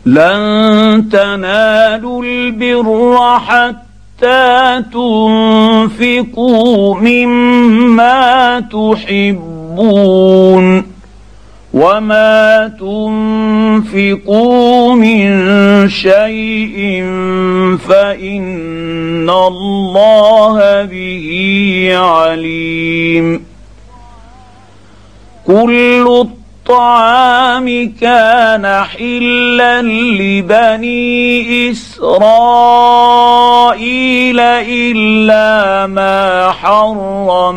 لن تنالوا البر حتى تنفقوا مما تحبون وما تنفقوا من شيء فإن الله به عليم. كل الطعام كان حلا لبني إسرائيل إلا ما حرم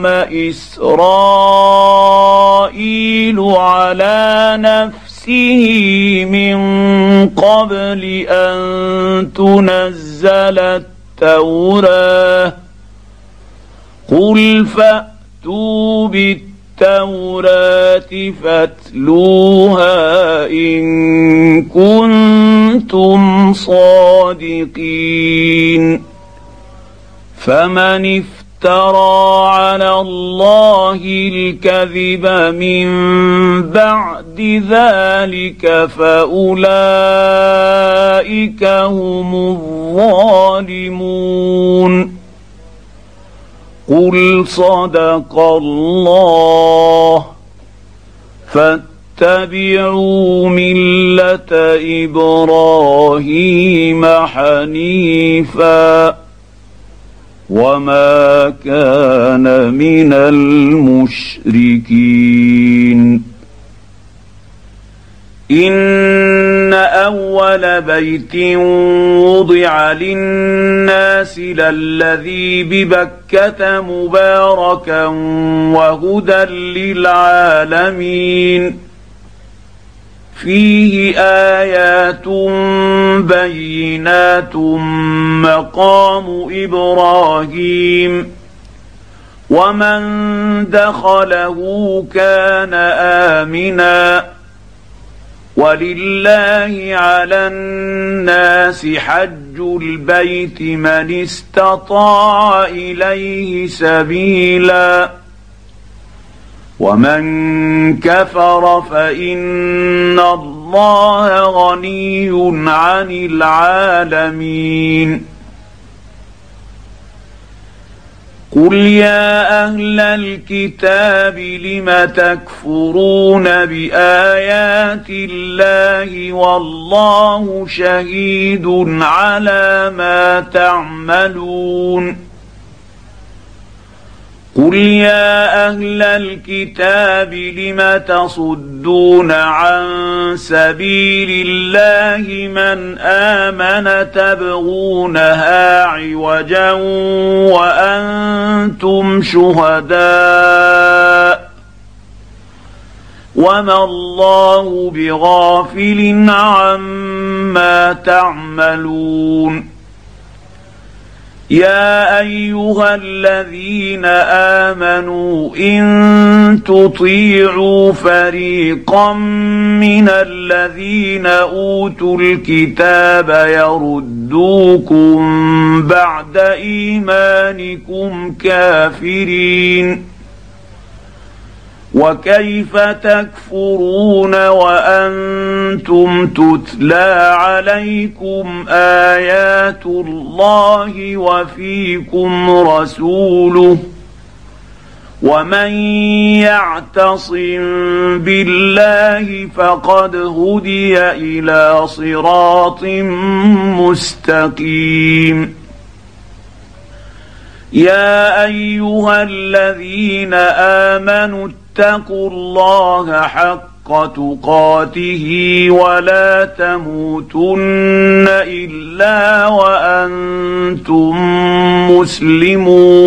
إسرائيل على نفسه من قبل أن تنزل التوراة. قل فأتوا بالتوراة فاتلوها إن كنتم صادقين. فمن افترى على الله الكذب من بعد ذلك فأولئك هم الظالمون. قل صدق الله فاتبعوا ملة إبراهيم حنيفا وما كان من المشركين. إن أول بيت وضع للناس للذي ببكة مباركا وهدى للعالمين فيه آيات بينات مقام إبراهيم ومن دخله كان آمنا ولله على الناس حج البيت من استطاع إليه سبيلا ومن كفر فإن الله غني عن العالمين. قل يا أهل الكتاب لم تكفرون بآيات الله والله شهيد على ما تعملون. قل يا أهل الكتاب لم تصدون عن سبيل الله من آمن تبغونها عوجا وأنتم شهداء وما الله بغافل عما تعملون. يا أيها الذين آمنوا إن تطيعوا فريقا من الذين أوتوا الكتاب يردوكم بعد إيمانكم كافرين وكيف تكفرون وأنتم تتلى عليكم آيات الله وفيكم رسوله ومن يعتصم بالله فقد هدي إلى صراط مستقيم. يا أيها الذين آمنوا اتقوا الله حق تقاته ولا تموتن إلا وأنتم مسلمون.